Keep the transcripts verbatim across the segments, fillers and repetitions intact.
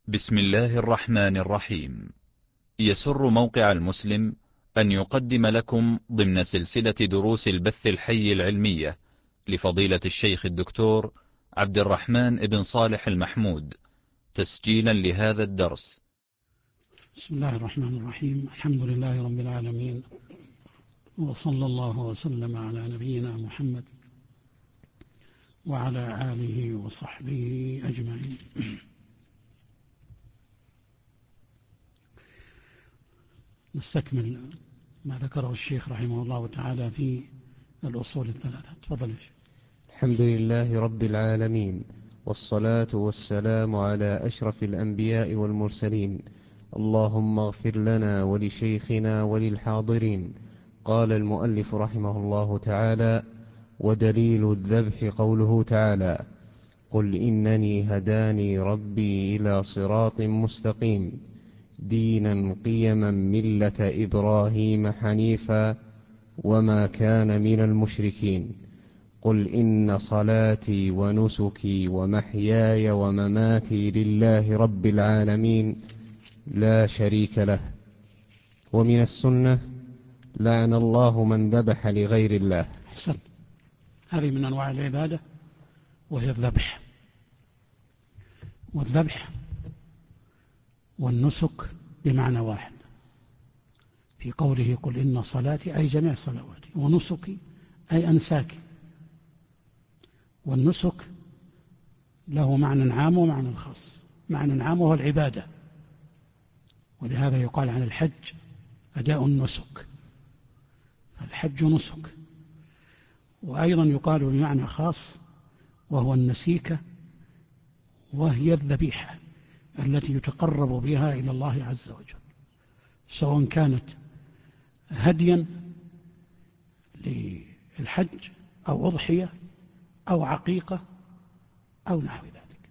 بسم الله الرحمن الرحيم. يسر موقع المسلم أن يقدم لكم ضمن سلسلة دروس البث الحي العلمية لفضيلة الشيخ الدكتور عبد الرحمن بن صالح المحمود تسجيلا لهذا الدرس. بسم الله الرحمن الرحيم. الحمد لله رب العالمين، وصلى الله وسلم على نبينا محمد وعلى آله وصحبه أجمعين. نستكمل ما ذكره الشيخ رحمه الله تعالى في الأصول الثلاثة. تفضل يا شيخ. الحمد لله رب العالمين، والصلاة والسلام على أشرف الأنبياء والمرسلين. اللهم اغفر لنا ولشيخنا وللحاضرين. قال المؤلف رحمه الله تعالى: ودليل الذبح قوله تعالى: قل إنني هداني ربي إلى صراط مستقيم دينا قيما ملة إبراهيم حنيفا وما كان من المشركين. قل إن صلاتي ونسكي ومحياي ومماتي لله رب العالمين لا شريك له. ومن السنة: لعن الله من ذبح لغير الله. أحسن. هذه من أنواع العبادة وهي الذبح، والذبح والنسك بمعنى واحد في قوله: قل إن صلاتي أي جميع صلواتي، ونسكي أي أنساكي. والنسك له معنى عام ومعنى خاص. معنى عام هو العبادة، ولهذا يقال عن الحج أداء النسك، فالحج نسك. وأيضا يقال بمعنى خاص وهو النسيكة، وهي الذبيحة التي يتقرب بها إلى الله عز وجل، سواء كانت هديا للحج أو أضحية أو عقيقة أو نحو ذلك.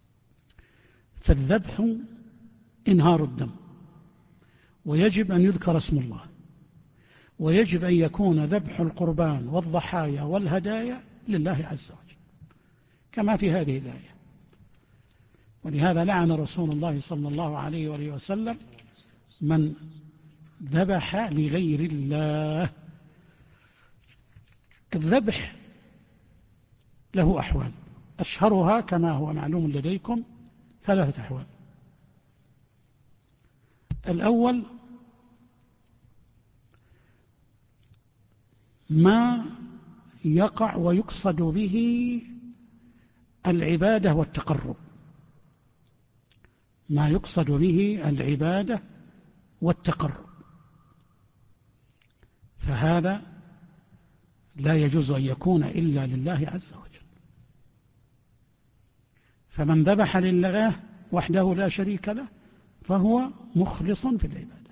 فالذبح إنهار الدم، ويجب أن يذكر اسم الله، ويجب أن يكون ذبح القربان والضحايا والهدايا لله عز وجل كما في هذه الآية. ولهذا لعن رسول الله صلى الله عليه وآله وسلم من ذبح لغير الله. الذبح له أحوال، أشهرها كما هو معلوم لديكم ثلاثة أحوال. الأول ما يقع ويقصد به العبادة والتقرب، ما يقصد به العبادة والتقرب، فهذا لا يجوز أن يكون إلا لله عز وجل. فمن ذبح لله وحده لا شريك له فهو مخلص في العبادة،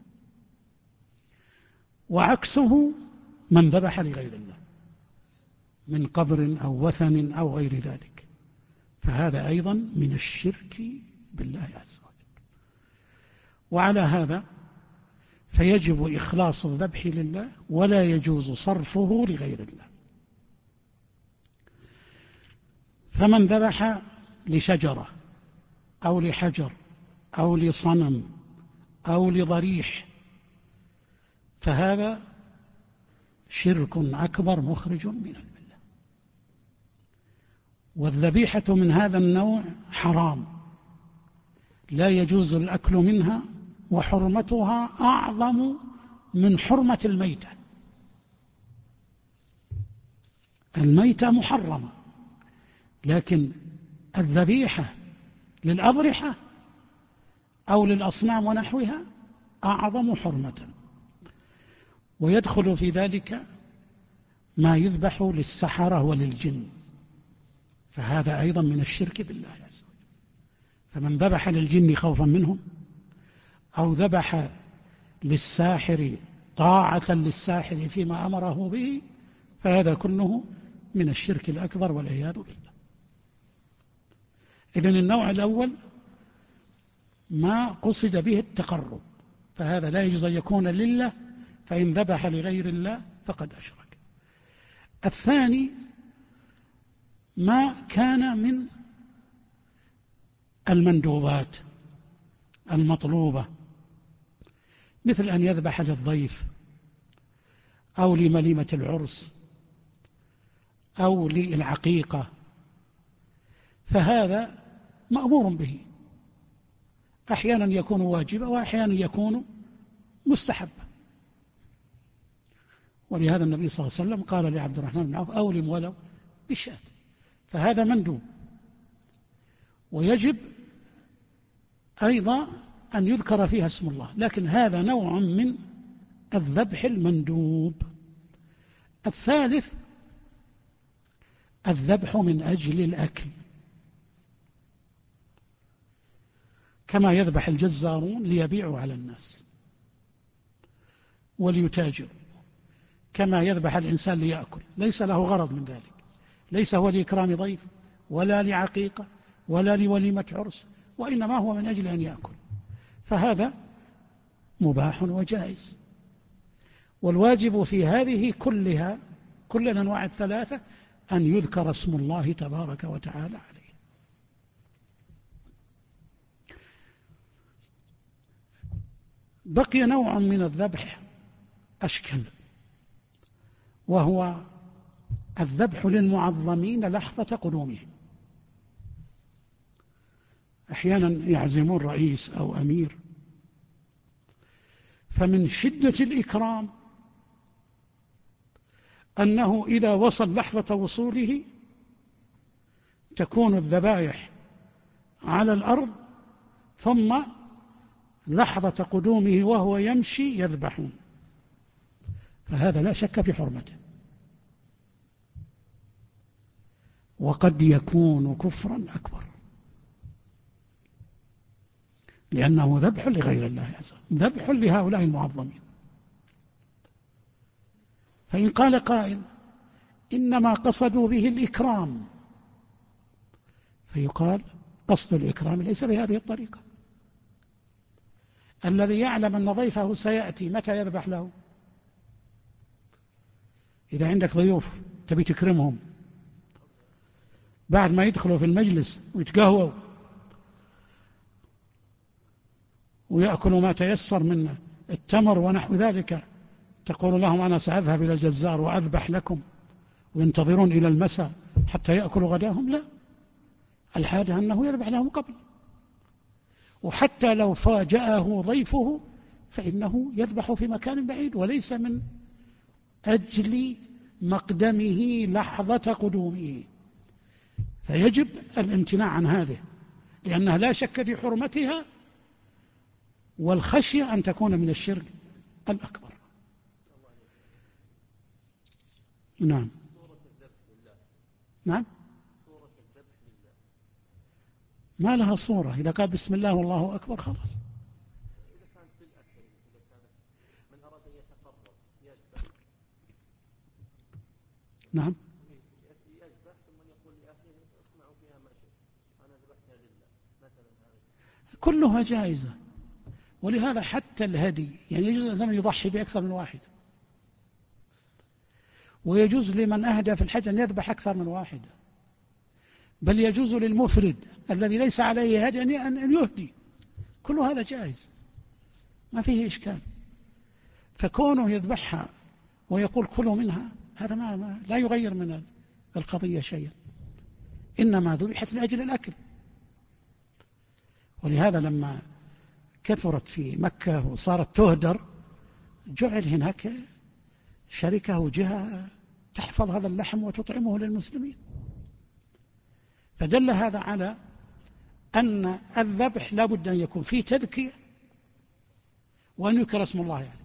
وعكسه من ذبح لغير الله من قبر أو وثن أو غير ذلك، فهذا أيضا من الشرك بالله عز وجل. وعلى هذا فيجب إخلاص الذبح لله، ولا يجوز صرفه لغير الله. فمن ذبح لشجرة أو لحجر أو لصنم أو لضريح فهذا شرك أكبر مخرج من الملة. والذبيحة من هذا النوع حرام، لا يجوز الأكل منها، وحرمتها أعظم من حرمة الميتة. الميتة محرمة، لكن الذبيحة للأضرحة أو للأصنام ونحوها أعظم حرمة. ويدخل في ذلك ما يذبح للسحرة وللجن، فهذا أيضا من الشرك بالله عز وجل. فمن ذبح للجن خوفا منهم، أو ذبح للساحر طاعة للساحر فيما أمره به، فهذا كله من الشرك الأكبر والعياذ بالله. إذن النوع الأول ما قصد به التقرب، فهذا لا يجوز أن يكون لله، فإن ذبح لغير الله فقد أشرك. الثاني ما كان من المندوبات المطلوبة، مثل أن يذبح للضيف أو لمليمة العرس أو للعقيقة، فهذا مأمور به، أحيانا يكون واجبا وأحيانا يكون مستحبا. ولهذا النبي صلى الله عليه وسلم قال لعبد الرحمن بن عوف: أولم ولو بشاة. فهذا مندوب. ويجب أيضا أن يذكر فيها اسم الله، لكن هذا نوع من الذبح المندوب. الثالث الذبح من أجل الأكل، كما يذبح الجزارون ليبيعوا على الناس وليتاجروا، كما يذبح الإنسان ليأكل، ليس له غرض من ذلك، ليس هو لإكرام ضيف ولا لعقيقة ولا لوليمة عرس، وإنما هو من أجل أن يأكل، فهذا مباح وجائز. والواجب في هذه كلها، كل الأنواع الثلاثة، أن يذكر اسم الله تبارك وتعالى عليه. بقي نوع من الذبح أشكل، وهو الذبح للمعظمين لحظة قدومهم. أحيانا يعزمون رئيس أو أمير، فمن شدة الإكرام أنه إذا وصل لحظة وصوله تكون الذبائح على الأرض، ثم لحظة قدومه وهو يمشي يذبحون، فهذا لا شك في حرمته، وقد يكون كفرا أكبر، لأنه ذبح لغير الله عز وجل، ذبح لهؤلاء المعظمين. فإن قال قائل: إنما قصدوا به الإكرام، فيقال: قصد الإكرام ليس بهذه الطريقة. الذي يعلم أن ضيفه سيأتي متى يذبح له؟ إذا عندك ضيوف تبي تكرمهم، بعد ما يدخلوا في المجلس ويتقهووا ويأكلوا ما تيسر من التمر ونحو ذلك، تقول لهم: أنا سأذهب إلى الجزار وأذبح لكم، وينتظرون إلى المساء حتى يأكلوا غداهم؟ لا، الحاجة أنه يذبح لهم قبل. وحتى لو فاجأه ضيفه فإنه يذبح في مكان بعيد، وليس من أجل مقدمه لحظة قدومه. فيجب الامتناع عن هذه، لأنها لا شك في حرمتها، والخشية أن تكون من الشرك الأكبر. نعم نعم ما لها صورة، إذا قال بسم الله والله أكبر خلاص. نعم كلها جائزة. ولهذا حتى الهدي، يعني يجوز الإنسان يضحي بأكثر من واحد، ويجوز لمن أهدى في الحج أن يذبح أكثر من واحد، بل يجوز للمفرد الذي ليس عليه هدي أن يهدي، كل هذا جائز ما فيه إشكال. فكونه يذبحها ويقول كلوا منها، هذا ما, ما لا يغير من القضية شيئا، إنما ذبحت لأجل الأكل. ولهذا لما كثرت في مكة وصارت تهدر، جعل هناك شركة وجهة تحفظ هذا اللحم وتطعمه للمسلمين. فدل هذا على أن الذبح لا بد أن يكون فيه تذكية وأن يذكر اسم الله يعني.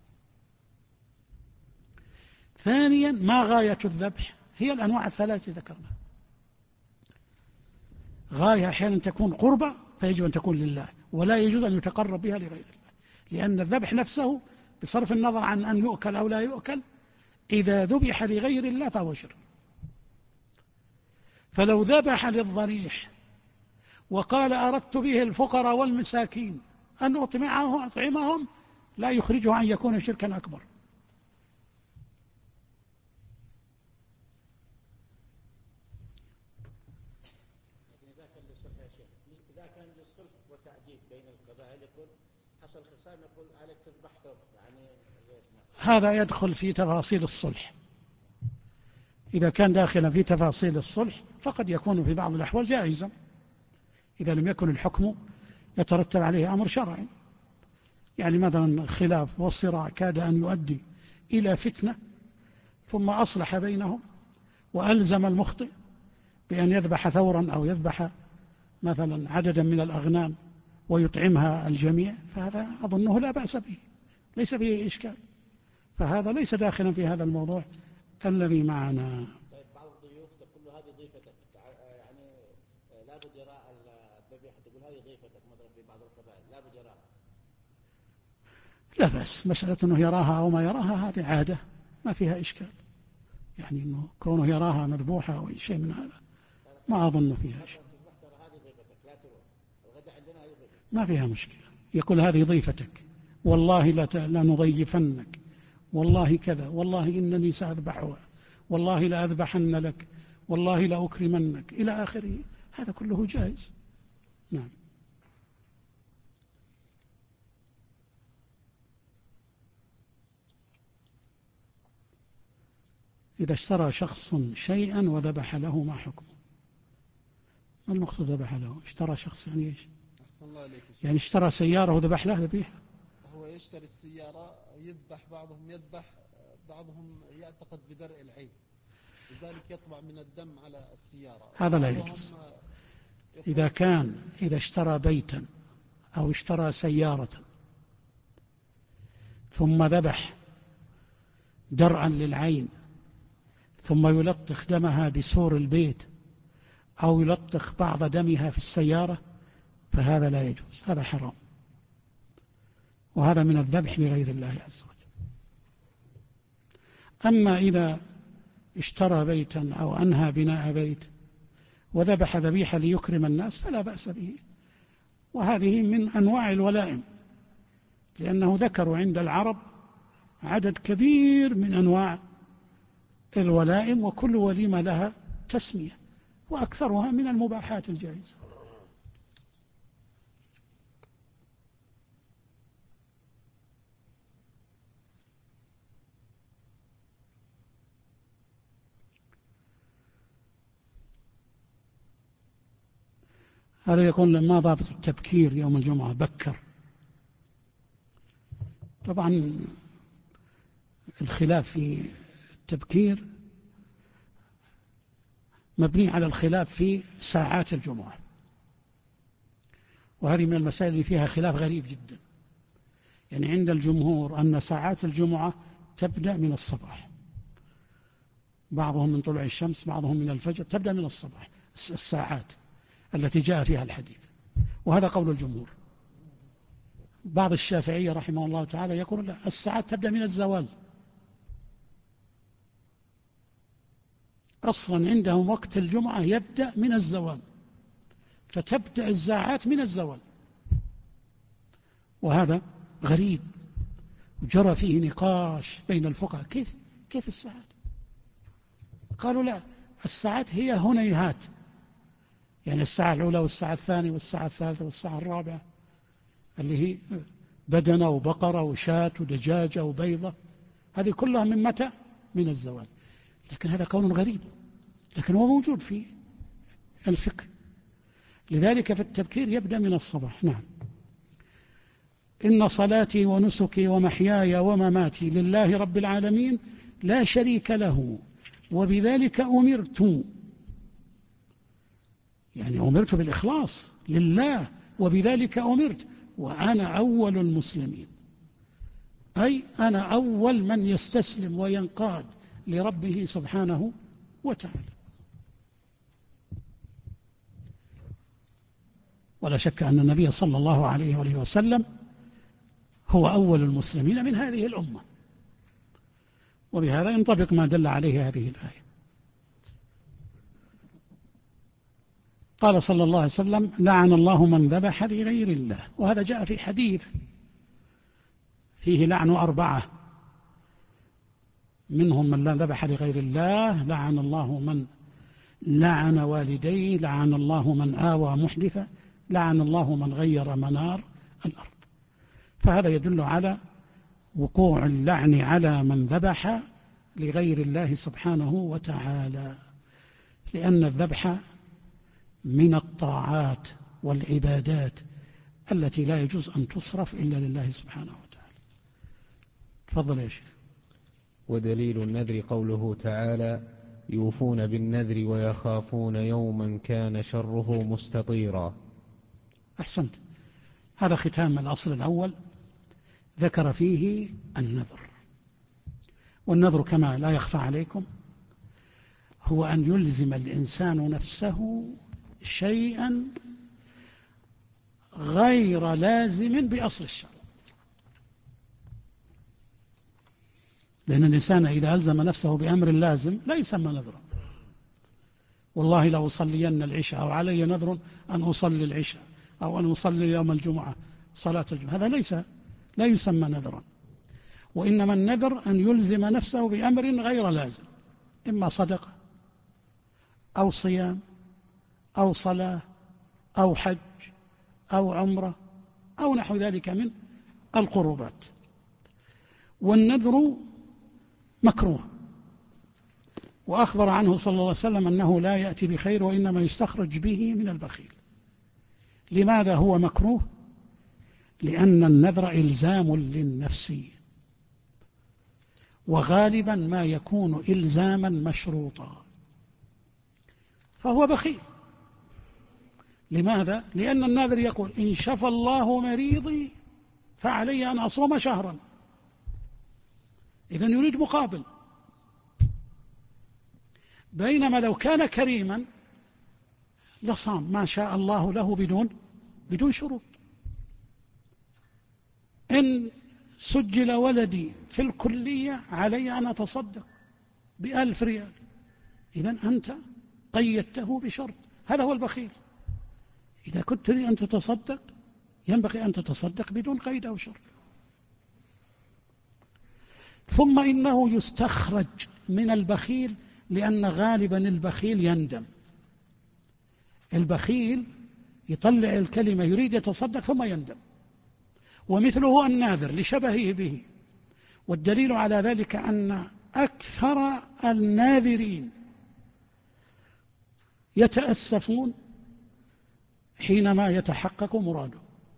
ثانيا، ما غاية الذبح؟ هي الأنواع الثلاث ذكرنا. غاية أحيانا تكون قربة فيجب أن تكون لله، ولا يجوز أن يتقرب بها لغير الله، لأن الذبح نفسه بصرف النظر عن أن يؤكل أو لا يؤكل، إذا ذبح لغير الله فهو شرك. فلو ذبح للضريح وقال أردت به الفقراء والمساكين أن أطعمهم أطعمهم، لا يخرجه أن يكون شركا أكبر. إذا كان للصلح يا شيخ، إذا كان للصلح وتعديد بين القبائل، يقول حصل خصام يقول عليك تذبح ثوب يعني. هذا يدخل في تفاصيل الصلح. إذا كان داخلا في تفاصيل الصلح فقد يكون في بعض الأحوال جائزا إذا لم يكن الحكم يترتب عليه أمر شرعي. يعني مثلا خلاف والصراع كاد أن يؤدي إلى فتنة ثم أصلح بينهم وألزم المخطئ بأن يذبح ثورا أو يذبح مثلا عددا من الأغنام ويطعمها الجميع، فهذا أظنه لا بأس به، ليس فيه إشكال، فهذا ليس داخلا في هذا الموضوع الذي معنا. طيب بعض الضيوف تقول له هذه ضيفتك، يعني لابد يراء الذبيحة، تقول هذه ضيفتك مثلا في بعض القبائل لابد يراء. لا بأس، مسألة أنه يراها أو ما يراها هذه عادة ما فيها إشكال، يعني أنه كونه يراها مذبوحة أو شيء من هذا ما أظن فيها إشكال، ما فيها مشكلة. يقول هذه ضيفتك، والله لا لا نضيفنك، والله كذا، والله إنني سأذبحها، والله لا أذبحن لك، والله لا أكرمنك، إلى آخره، هذا كله جائز. نعم. إذا اشترى شخص شيئا وذبح له ما حكمه؟ ما المقصود ذبح له؟ اشترى شخص يعني ايش؟ يعني اشترى سيارة وذبح له ذبيحة؟ هو يشتري السيارة يذبح، بعضهم يذبح، بعضهم يعتقد بدرء العين، لذلك يطبع من الدم على السيارة. هذا لا يجوز. إذا كان إذا اشترى بيتا أو اشترى سيارة ثم ذبح درعا للعين ثم يلطخ دمها بسور البيت أو يلطخ بعض دمها في السيارة فهذا لا يجوز، هذا حرام، وهذا من الذبح لغير الله عز وجل. أما إذا اشترى بيتا أو أنهى بناء بيت وذبح ذبيحة ليكرم الناس فلا بأس به، وهذه من أنواع الولائم، لأنه ذكروا عند العرب عدد كبير من أنواع الولائم، وكل وليمة لها تسمية، وأكثرها من المباحات الجائزة. هذا يقول ما ضابط التبكير يوم الجمعة؟ بكر طبعا الخلاف في التبكير مبني على الخلاف في ساعات الجمعة، وهذه من المسائل اللي فيها خلاف غريب جدا. يعني عند الجمهور أن ساعات الجمعة تبدأ من الصباح، بعضهم من طلوع الشمس، بعضهم من الفجر، تبدأ من الصباح الساعات التي جاء فيها الحديث، وهذا قول الجمهور. بعض الشافعية رحمه الله تعالى يقول لا، الساعات تبدأ من الزوال، أصلا عندهم وقت الجمعة يبدأ من الزوال، فتبدأ الساعات من الزوال، وهذا غريب وجرى فيه نقاش بين الفقهاء، كيف كيف الساعات؟ قالوا لا، الساعات هي هنيهات، يعني الساعة الأولى والساعة الثانية والساعة الثالثة والساعة الرابعة، اللي هي بدنة وبقرة وشاة ودجاجة وبيضة، هذه كلها من متى؟ من الزوال. لكن هذا قول غريب، لكن هو موجود في الفقه. لذلك في التبكير يبدأ من الصباح. نعم. إن صلاتي ونسكي ومحياي ومماتي لله رب العالمين لا شريك له وبذلك أمرت، يعني أمرت بالإخلاص لله وبذلك أمرت وأنا أول المسلمين، أي أنا أول من يستسلم وينقاد لربه سبحانه وتعالى. ولا شك أن النبي صلى الله عليه وآله وسلم هو أول المسلمين من هذه الأمة، وبهذا ينطبق ما دل عليه هذه الآية. قال صلى الله عليه وسلم لعن الله من ذبح لغير الله، وهذا جاء في حديث فيه لعن أربعة، منهم من لا ذبح لغير الله، لعن الله من لعن والديه، لعن الله من آوى محدثا، لعن الله من غير منار الأرض. فهذا يدل على وقوع اللعن على من ذبح لغير الله سبحانه وتعالى، لأن الذبح من الطاعات والعبادات التي لا يجوز أن تصرف إلا لله سبحانه وتعالى. تفضل يا شيخ. ودليل النذر قوله تعالى: يوفون بالنذر ويخافون يوما كان شره مستطيرا. أحسنت. هذا ختام الأصل الأول، ذكر فيه النذر. والنذر كما لا يخفى عليكم هو أن يلزم الإنسان نفسه شيئا غير لازم بأصل الشرع. لأن الإنسان إذا ألزم نفسه بأمر لازم لا يسمى نذرا. والله لو أصلين العشاء أو علي نذر أن أصلي العشاء أو أن أصلي يوم الجمعة صلاة الجمعة، هذا ليس لا يسمى نذرا. وإنما النذر أن يلزم نفسه بأمر غير لازم، إما صدقة أو صيام أو صلاة أو حج أو عمرة أو نحو ذلك من القربات. والنذر مكروه، وأخبر عنه صلى الله عليه وسلم أنه لا يأتي بخير وإنما يستخرج به من البخيل. لماذا هو مكروه؟ لأن النذر إلزام للنفس، وغالبا ما يكون إلزاما مشروطا، فهو بخيل. لماذا؟ لأن الناذر يقول: إن شفى الله مريضي فعلي أن أصوم شهرا، إذن يريد مقابل. بينما لو كان كريما لصام ما شاء الله له بدون بدون شروط. إن سجل ولدي في الكلية علي أن أتصدق بألف ريال، إذن أنت قيدته بشرط. هذا هو البخيل. إذا كنت تريد أن تتصدق ينبغي أن تتصدق بدون قيد أو شرط. ثم إنه يستخرج من البخيل، لأن غالبا البخيل يندم. البخيل يطلع الكلمة يريد يتصدق ثم يندم، ومثله الناذر لشبهه به. والدليل على ذلك أن أكثر الناذرين يتأسفون حينما يتحقق مراده،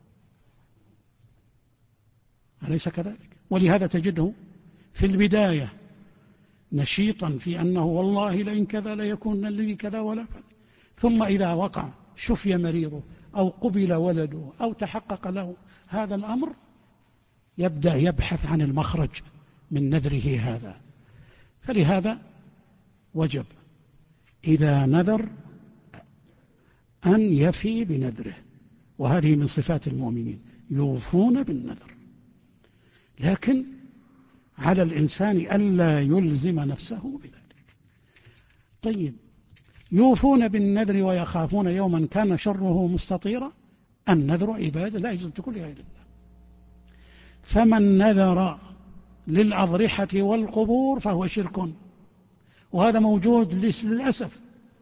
أليس كذلك؟ ولهذا تجده في البداية نشيطا في أنه والله لئن كذا ليكون لي كذا ولا فعل، ثم إذا وقع شفي مريضه أو قبل ولده أو تحقق له هذا الأمر يبدأ يبحث عن المخرج من نذره هذا. فلهذا وجب إذا نذر أن يفي بنذره، وهذه من صفات المؤمنين يوفون بالنذر. لكن على الإنسان ألا يلزم نفسه بذلك. طيب، يوفون بالنذر ويخافون يوما كان شره مستطيرا. النذر عبادة لا يجوز تكون لغير الله. فمن نذر للأضرحة والقبور فهو شرك، وهذا موجود للأسف.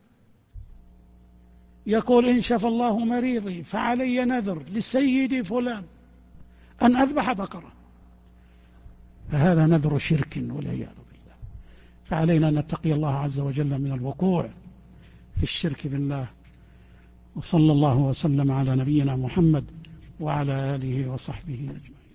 يقول: إن شفى الله مريضي فعلي نذر لسيدي فلان أن أذبح بقرة، فهذا نذر شرك والعياذ بالله. فعلينا أن نتقي الله عز وجل من الوقوع في الشرك بالله. وصلى الله وسلم على نبينا محمد وعلى آله وصحبه أجمعين.